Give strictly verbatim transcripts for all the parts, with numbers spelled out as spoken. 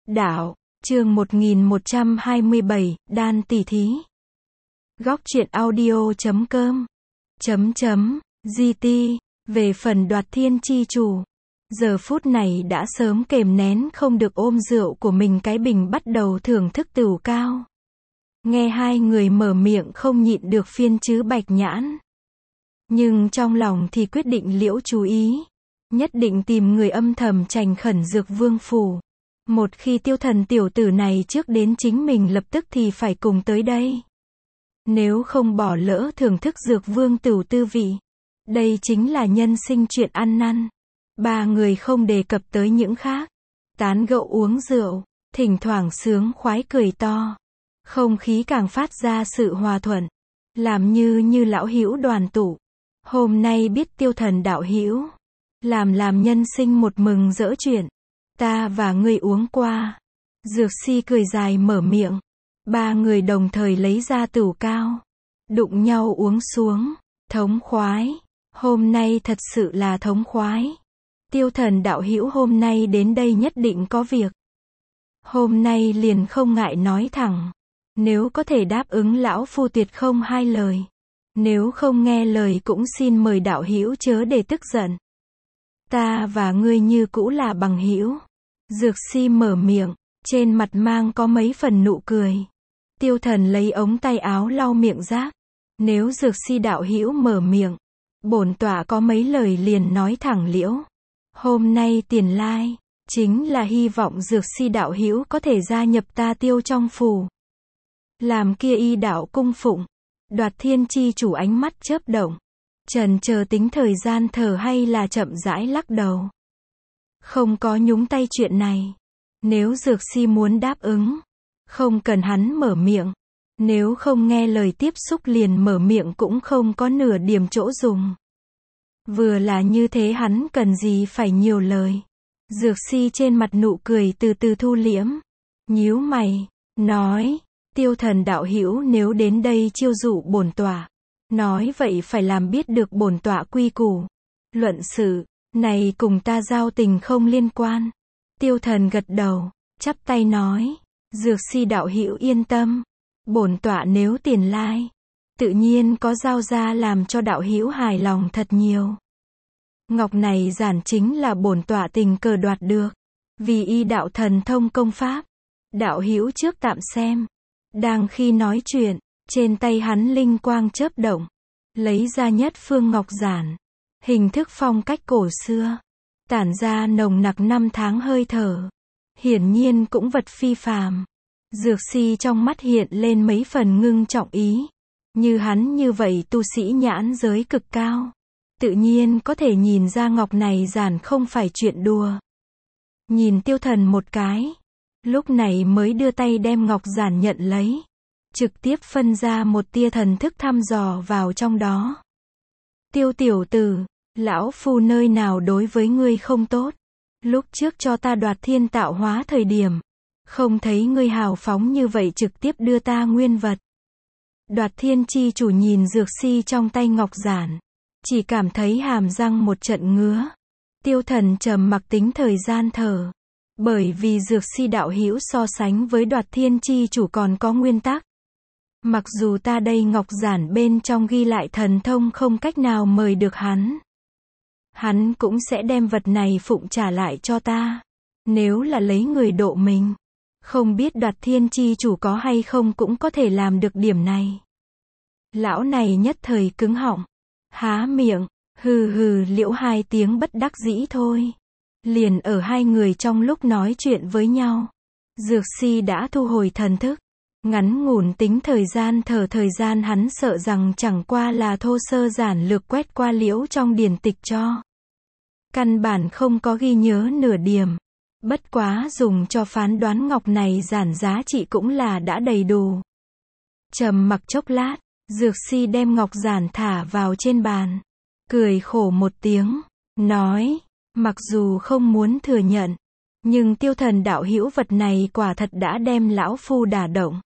Đạo, chương một nghìn một trăm hai mươi bảy, đan tỉ thí. Góc truyện audio chấm com chấm chấm gt. Về phần Đoạt Thiên chi chủ, giờ phút này đã sớm kềm nén không được ôm rượu của mình cái bình bắt đầu thưởng thức tửu cao. Nghe hai người mở miệng không nhịn được phiên chứ Bạch Nhãn. Nhưng trong lòng thì quyết định liễu chú ý. Nhất định tìm người âm thầm trành khẩn Dược Vương phủ. Một khi Tiêu Thần tiểu tử này trước đến chính mình lập tức thì phải cùng tới đây. Nếu không bỏ lỡ thưởng thức Dược Vương tửu tư vị. Đây chính là nhân sinh chuyện ăn năn. Ba người không đề cập tới những khác. Tán gẫu uống rượu, thỉnh thoảng sướng khoái cười to. Không khí càng phát ra sự hòa thuận. Làm như như lão hữu đoàn tụ. Hôm nay biết Tiêu Thần đạo hữu làm làm nhân sinh một mừng rỡ chuyện. Ta và ngươi uống qua. Dược Si cười dài mở miệng. Ba người đồng thời lấy ra tửu cao. Đụng nhau uống xuống. Thống khoái. Hôm nay thật sự là thống khoái. Tiêu Thần đạo hữu hôm nay đến đây nhất định có việc. Hôm nay liền không ngại nói thẳng. Nếu có thể đáp ứng lão phu tuyệt không hai lời. Nếu không nghe lời cũng xin mời đạo hữu chớ để tức giận. Ta và ngươi như cũ là bằng hữu. Dược Si mở miệng, trên mặt mang có mấy phần nụ cười. Tiêu Thần lấy ống tay áo lau miệng rác. Nếu Dược Si đạo hữu mở miệng, bổn tọa có mấy lời liền nói thẳng liễu. Hôm nay tiền lai, chính là hy vọng Dược Si đạo hữu có thể gia nhập ta Tiêu trong phủ. Làm kia y đạo cung phụng. Đoạt Thiên chi chủ ánh mắt chớp động. Trần chờ tính thời gian thở hay là chậm rãi lắc đầu. Không có nhúng tay chuyện này. Nếu Dược Si muốn đáp ứng, không cần hắn mở miệng. Nếu không nghe lời tiếp xúc liền mở miệng cũng không có nửa điểm chỗ dùng. Vừa là như thế hắn cần gì phải nhiều lời. Dược Si trên mặt nụ cười từ từ thu liễm. Nhíu mày, nói, Tiêu Thần đạo hữu nếu đến đây chiêu dụ bổn tọa. Nói vậy phải làm biết được bổn tọa quy củ. Luận sự này cùng ta giao tình không liên quan. Tiêu Thần gật đầu, chắp tay nói, Dược Si đạo hữu yên tâm. Bổn tọa nếu tiền lai, tự nhiên có giao ra làm cho đạo hữu hài lòng thật nhiều. Ngọc này giản chính là bổn tọa tình cờ đoạt được. Vì y đạo thần thông công pháp. Đạo hữu trước tạm xem. Đang khi nói chuyện, trên tay hắn linh quang chớp động. Lấy ra nhất phương ngọc giản. Hình thức phong cách cổ xưa. Tản ra nồng nặc năm tháng hơi thở. Hiển nhiên cũng vật phi phàm. Dược Si trong mắt hiện lên mấy phần ngưng trọng ý. Như hắn như vậy tu sĩ nhãn giới cực cao. Tự nhiên có thể nhìn ra ngọc này giản không phải chuyện đùa. Nhìn Tiêu Thần một cái. Lúc này mới đưa tay đem ngọc giản nhận lấy. Trực tiếp phân ra một tia thần thức thăm dò vào trong đó. Tiêu tiểu tử, lão phu nơi nào đối với ngươi không tốt. Lúc trước cho ta đoạt thiên tạo hóa thời điểm. Không thấy ngươi hào phóng như vậy trực tiếp đưa ta nguyên vật. Đoạt Thiên chi chủ nhìn Dược Si trong tay ngọc giản. Chỉ cảm thấy hàm răng một trận ngứa. Tiêu Thần trầm mặc tính thời gian thở. Bởi vì Dược Si đạo hữu so sánh với Đoạt Thiên chi chủ còn có nguyên tắc. Mặc dù ta đây ngọc giản bên trong ghi lại thần thông không cách nào mời được hắn. Hắn cũng sẽ đem vật này phụng trả lại cho ta. Nếu là lấy người độ mình. Không biết Đoạt Thiên chi chủ có hay không cũng có thể làm được điểm này. Lão này nhất thời cứng họng. Há miệng, hừ hừ liễu hai tiếng bất đắc dĩ thôi. Liền ở hai người trong lúc nói chuyện với nhau. Dược Si đã thu hồi thần thức. Ngắn ngủn tính thời gian thở thời gian hắn sợ rằng chẳng qua là thô sơ giản lược quét qua liễu trong điển tịch cho. Căn bản không có ghi nhớ nửa điểm. Bất quá dùng cho phán đoán ngọc này giản giá trị cũng là đã đầy đủ. Trầm mặc chốc lát, Dược Si đem ngọc giản thả vào trên bàn. Cười khổ một tiếng, nói, mặc dù không muốn thừa nhận. Nhưng Tiêu Thần đạo hữu vật này quả thật đã đem lão phu đả động.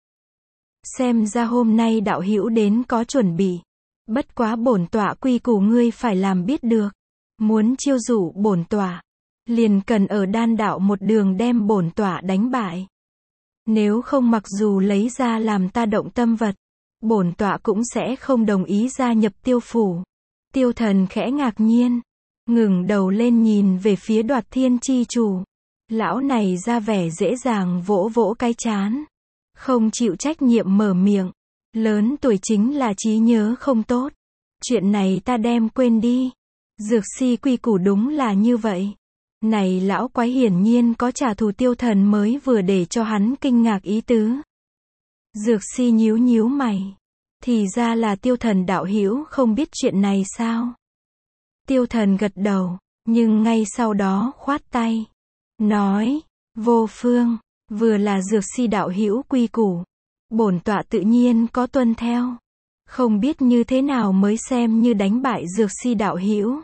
Xem ra hôm nay đạo hữu đến có chuẩn bị. Bất quá bổn tọa quy củ ngươi phải làm biết được. Muốn chiêu dụ bổn tọa. liền cần ở đan đạo một đường đem bổn tọa đánh bại. Nếu không mặc dù lấy ra làm ta động tâm vật, bổn tọa cũng sẽ không đồng ý gia nhập Tiêu phủ. Tiêu Thần khẽ ngạc nhiên, ngừng đầu lên nhìn về phía Đoạt Thiên chi chủ. Lão này ra vẻ dễ dàng vỗ vỗ cái trán, không chịu trách nhiệm mở miệng. Lớn tuổi chính là trí nhớ không tốt. Chuyện này ta đem quên đi. Dược si quy củ đúng là như vậy. Này lão quái hiển nhiên có trả thù Tiêu Thần mới vừa để cho hắn kinh ngạc ý tứ. Dược si nhíu nhíu mày. Thì ra là Tiêu Thần đạo hữu không biết chuyện này sao? Tiêu Thần gật đầu, nhưng ngay sau đó khoát tay. Nói, vô phương, vừa là dược si đạo hữu quy củ. Bổn tọa tự nhiên có tuân theo. Không biết như thế nào mới xem như đánh bại dược si đạo hữu.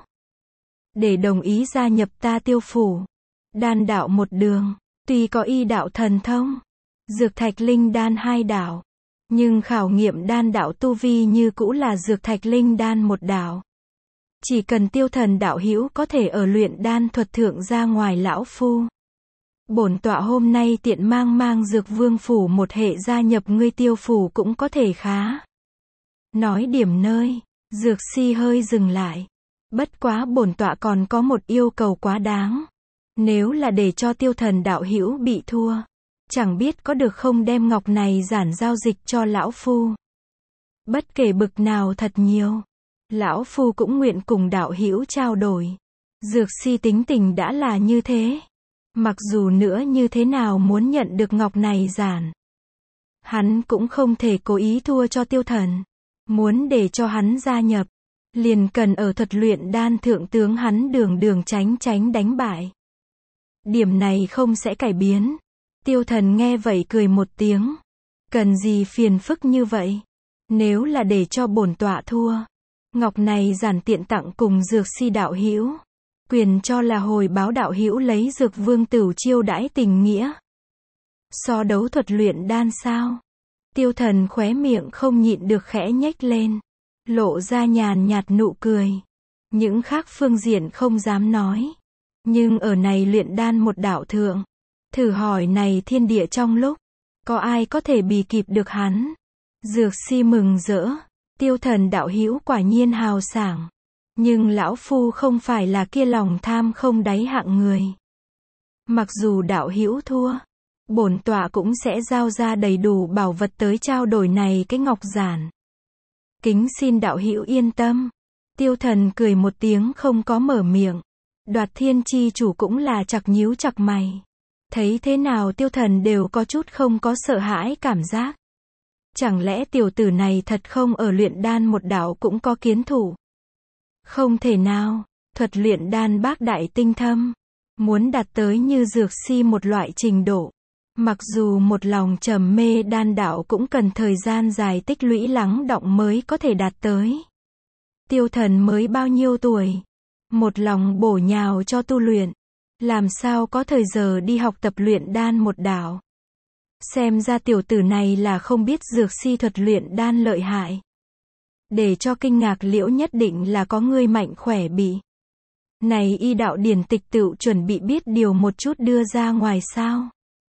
Để đồng ý gia nhập ta Tiêu phủ. Đan đạo một đường, tuy có y đạo thần thông, dược thạch linh đan hai đạo, nhưng khảo nghiệm đan đạo tu vi như cũ là dược thạch linh đan một đạo. Chỉ cần Tiêu Thần đạo hữu có thể ở luyện đan thuật thượng ra ngoài lão phu. Bổn tọa hôm nay tiện mang mang dược vương phủ một hệ gia nhập ngươi Tiêu phủ cũng có thể khá. Nói điểm nơi, dược si hơi dừng lại. Bất quá bổn tọa còn có một yêu cầu quá đáng. Nếu là để cho Tiêu Thần đạo hữu bị thua, chẳng biết có được không đem ngọc này giản giao dịch cho lão phu. Bất kể bực nào thật nhiều, lão phu cũng nguyện cùng đạo hữu trao đổi. Dược si tính tình đã là như thế. Mặc dù nữa như thế nào muốn nhận được ngọc này giản, hắn cũng không thể cố ý thua cho Tiêu Thần. Muốn để cho hắn gia nhập, liền cần ở thuật luyện đan thượng tướng hắn đường đường tránh tránh đánh bại. Điểm này không sẽ cải biến. Tiêu Thần nghe vậy cười một tiếng. Cần gì phiền phức như vậy? Nếu là để cho bổn tọa thua, ngọc này giản tiện tặng cùng dược si đạo hữu. Quyền cho là hồi báo đạo hữu lấy dược vương tửu chiêu đãi tình nghĩa. So đấu thuật luyện đan sao? Tiêu Thần khóe miệng không nhịn được khẽ nhếch lên, lộ ra nhàn nhạt nụ cười. Những khác phương diện không dám nói, nhưng ở này luyện đan một đạo thượng, thử hỏi này thiên địa trong lúc, có ai có thể bì kịp được hắn? Dược si mừng rỡ, Tiêu Thần đạo hữu quả nhiên hào sảng. Nhưng lão phu không phải là kia lòng tham không đáy hạng người. Mặc dù đạo hữu thua, bổn tọa cũng sẽ giao ra đầy đủ bảo vật tới trao đổi này cái ngọc giản. Kính xin đạo hữu yên tâm. Tiêu Thần cười một tiếng không có mở miệng. Đoạt Thiên chi chủ cũng là chặt nhíu chặt mày. Thấy thế nào Tiêu Thần đều có chút không có sợ hãi cảm giác. Chẳng lẽ tiểu tử này thật không ở luyện đan một đạo cũng có kiến thủ? Không thể nào, thuật luyện đan bác đại tinh thâm, muốn đạt tới như dược si một loại trình độ. Mặc dù một lòng trầm mê đan đạo cũng cần thời gian dài tích lũy lắng đọng mới có thể đạt tới. Tiêu Thần mới bao nhiêu tuổi? Một lòng bổ nhào cho tu luyện. Làm sao có thời giờ đi học tập luyện đan một đạo? Xem ra tiểu tử này là không biết dược si thuật luyện đan lợi hại. Để cho kinh ngạc liễu nhất định là có người mạnh khỏe bị. Này y đạo điển tịch tựu chuẩn bị biết điều một chút đưa ra ngoài sao?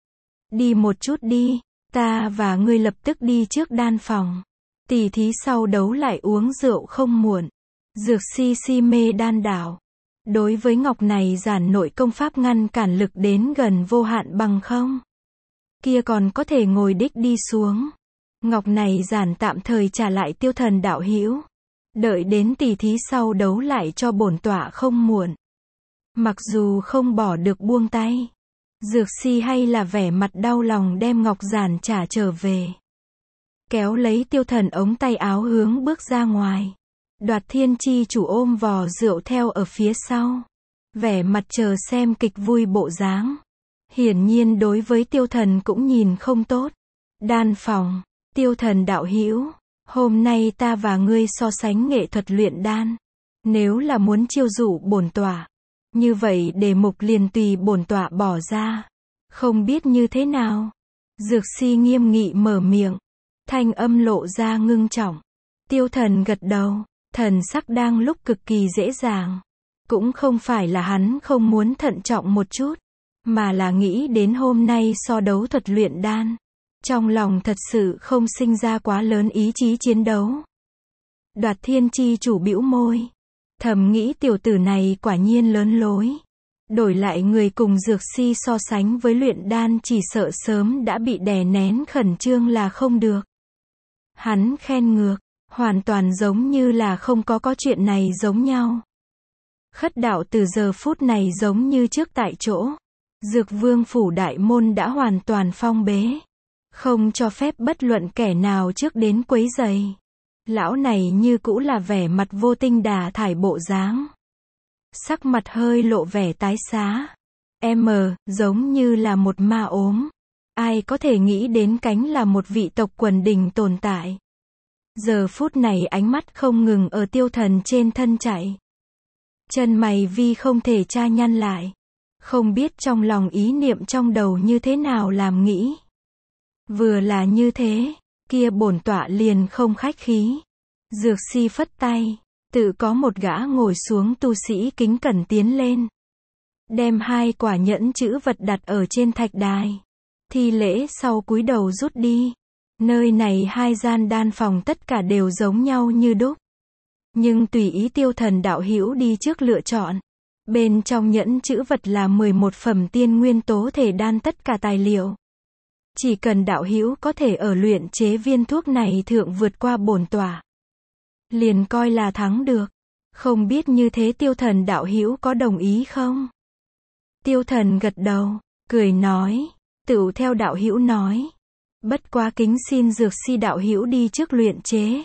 Đi một chút đi, ta và ngươi lập tức đi trước đan phòng. Tỉ thí sau đấu lại uống rượu không muộn. Dược si si mê đan đạo. Đối với ngọc này giản nội công pháp ngăn cản lực đến gần vô hạn bằng không? Kia còn có thể ngồi đích đi xuống. Ngọc này giản tạm thời trả lại Tiêu Thần đạo hữu. Đợi đến tỉ thí sau đấu lại cho bổn tọa không muộn. Mặc dù không bỏ được buông tay, dược si hay là vẻ mặt đau lòng đem ngọc giản trả trở về. Kéo lấy Tiêu Thần ống tay áo hướng bước ra ngoài. Đoạt Thiên chi chủ ôm vò rượu theo ở phía sau. Vẻ mặt chờ xem kịch vui bộ dáng. Hiển nhiên đối với Tiêu Thần cũng nhìn không tốt. Đan phòng. Tiêu Thần đạo hữu, hôm nay ta và ngươi so sánh nghệ thuật luyện đan. Nếu là muốn chiêu dụ bổn tọa, như vậy đề mục liền tùy bổn tọa bỏ ra. Không biết như thế nào? Dược si nghiêm nghị mở miệng, thanh âm lộ ra ngưng trọng. Tiêu Thần gật đầu, thần sắc đang lúc cực kỳ dễ dàng. Cũng không phải là hắn không muốn thận trọng một chút, mà là nghĩ đến hôm nay so đấu thuật luyện đan. Trong lòng thật sự không sinh ra quá lớn ý chí chiến đấu. Đoạt Thiên chi chủ bĩu môi. Thầm nghĩ tiểu tử này quả nhiên lớn lối. Đổi lại người cùng Dược Si so sánh với luyện đan chỉ sợ sớm đã bị đè nén khẩn trương là không được. Hắn khen ngược, hoàn toàn giống như là không có có chuyện này giống nhau. Khất đạo từ giờ phút này giống như trước tại chỗ. Dược Vương phủ đại môn đã hoàn toàn phong bế. Không cho phép bất luận kẻ nào trước đến quấy rầy. Lão này như cũ là vẻ mặt vô tinh đà thải bộ dáng. Sắc mặt hơi lộ vẻ tái xá. M, giống như là một ma ốm. Ai có thể nghĩ đến cánh là một vị tộc quần đình tồn tại. Giờ phút này ánh mắt không ngừng ở Tiêu Thần trên thân chạy. Chân mày vi không thể tra nhăn lại. Không biết trong lòng ý niệm trong đầu như thế nào làm nghĩ. Vừa là như thế, kia bổn tọa liền không khách khí. Dược Si phất tay, tự có một gã ngồi xuống tu sĩ kính cẩn tiến lên. Đem hai quả nhẫn chữ vật đặt ở trên thạch đài. Thi lễ sau cúi đầu rút đi. Nơi này hai gian đan phòng tất cả đều giống nhau như đúc. Nhưng tùy ý Tiêu Thần đạo hữu đi trước lựa chọn. Bên trong nhẫn chữ vật là mười một phẩm tiên nguyên tố thể đan tất cả tài liệu. Chỉ cần đạo hữu có thể ở luyện chế viên thuốc này thượng vượt qua bổn tọa, liền coi là thắng được. Không biết như thế Tiêu Thần đạo hữu có đồng ý không? Tiêu Thần gật đầu, cười nói, tựu theo đạo hữu nói. Bất quá kính xin Dược Si đạo hữu đi trước luyện chế.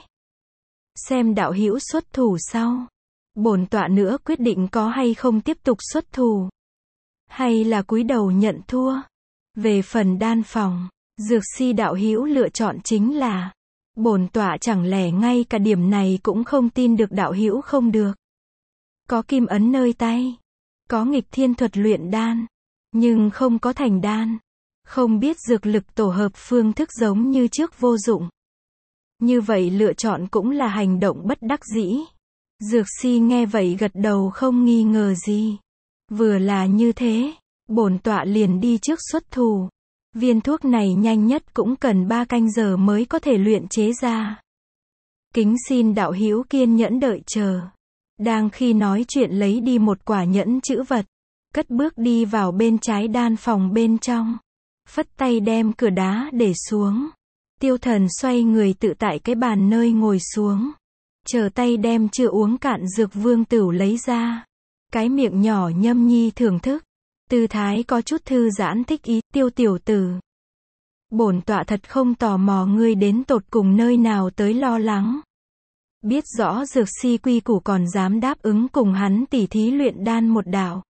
Xem đạo hữu xuất thủ sau. Bổn tọa nữa quyết định có hay không tiếp tục xuất thủ. Hay là cúi đầu nhận thua. Về phần đan phòng, Dược Si đạo hữu lựa chọn chính là. Bổn tọa chẳng lẽ ngay cả điểm này cũng không tin được đạo hữu không được. Có kim ấn nơi tay. Có nghịch thiên thuật luyện đan. Nhưng không có thành đan. Không biết dược lực tổ hợp phương thức giống như trước vô dụng. Như vậy lựa chọn cũng là hành động bất đắc dĩ. Dược Si nghe vậy gật đầu không nghi ngờ gì. Vừa là như thế, bổn tọa liền đi trước xuất thủ. Viên thuốc này nhanh nhất cũng cần ba canh giờ mới có thể luyện chế ra. Kính xin đạo hữu kiên nhẫn đợi chờ. Đang khi nói chuyện lấy đi một quả nhẫn chữ vật, cất bước đi vào bên trái đan phòng bên trong. Phất tay đem cửa đá để xuống. Tiêu Thần xoay người tự tại cái bàn nơi ngồi xuống. Chờ tay đem chưa uống cạn dược vương tửu lấy ra. Cái miệng nhỏ nhâm nhi thưởng thức. Tư thái có chút thư giãn thích ý. Tiêu tiểu tử, bổn tọa thật không tò mò ngươi đến tột cùng nơi nào tới lo lắng. Biết rõ Dược Si quy củ còn dám đáp ứng cùng hắn tỉ thí luyện đan một đạo.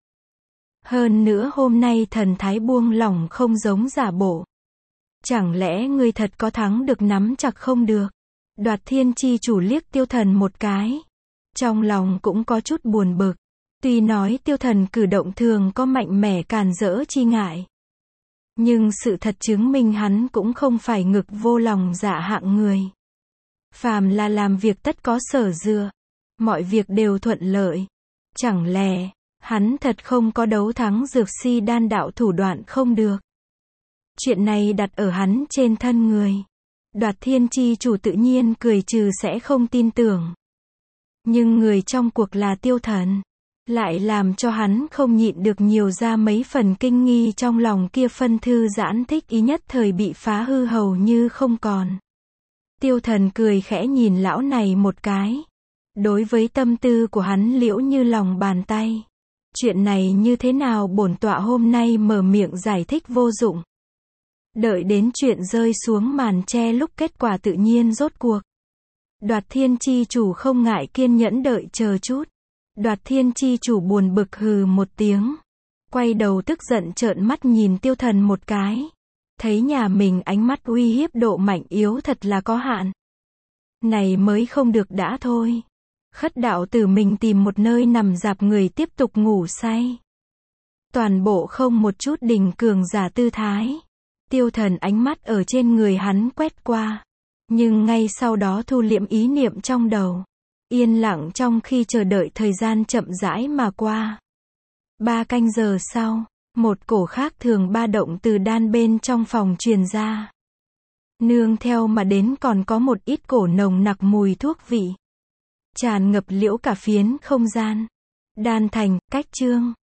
Hơn nữa hôm nay thần thái buông lỏng không giống giả bộ. Chẳng lẽ ngươi thật có thắng được nắm chặt không được? Đoạt Thiên chi chủ liếc Tiêu Thần một cái. Trong lòng cũng có chút buồn bực. Tuy nói Tiêu Thần cử động thường có mạnh mẽ càn rỡ chi ngại. Nhưng sự thật chứng minh hắn cũng không phải ngực vô lòng dạ hạng người. Phàm là làm việc tất có sở dựa. Mọi việc đều thuận lợi. Chẳng lẽ, hắn thật không có đấu thắng Dược Si đan đạo thủ đoạn không được. Chuyện này đặt ở hắn trên thân người. Đoạt Thiên chi chủ tự nhiên cười trừ sẽ không tin tưởng. Nhưng người trong cuộc là Tiêu Thần. Lại làm cho hắn không nhịn được nhiều ra mấy phần kinh nghi trong lòng kia phân thư giãn thích ý nhất thời bị phá hư hầu như không còn. Tiêu Thần cười khẽ nhìn lão này một cái. Đối với tâm tư của hắn liễu như lòng bàn tay. Chuyện này như thế nào bổn tọa hôm nay mở miệng giải thích vô dụng. Đợi đến chuyện rơi xuống màn tre lúc kết quả tự nhiên rốt cuộc. Đoạt Thiên chi chủ không ngại kiên nhẫn đợi chờ chút. Đoạt Thiên chi chủ buồn bực hừ một tiếng. Quay đầu tức giận trợn mắt nhìn Tiêu Thần một cái. Thấy nhà mình ánh mắt uy hiếp độ mạnh yếu thật là có hạn. Này mới không được đã thôi. Khất đạo tử mình tìm một nơi nằm dạp người tiếp tục ngủ say. Toàn bộ không một chút đình cường giả tư thái. Tiêu Thần ánh mắt ở trên người hắn quét qua. Nhưng ngay sau đó thu liễm ý niệm trong đầu. Yên lặng trong khi chờ đợi thời gian chậm rãi mà qua. Ba canh giờ sau, một cổ khác thường ba động từ đan bên trong phòng truyền ra. Nương theo mà đến còn có một ít cổ nồng nặc mùi thuốc vị. Tràn ngập liễu cả phiến không gian. Đan thành, cách chương.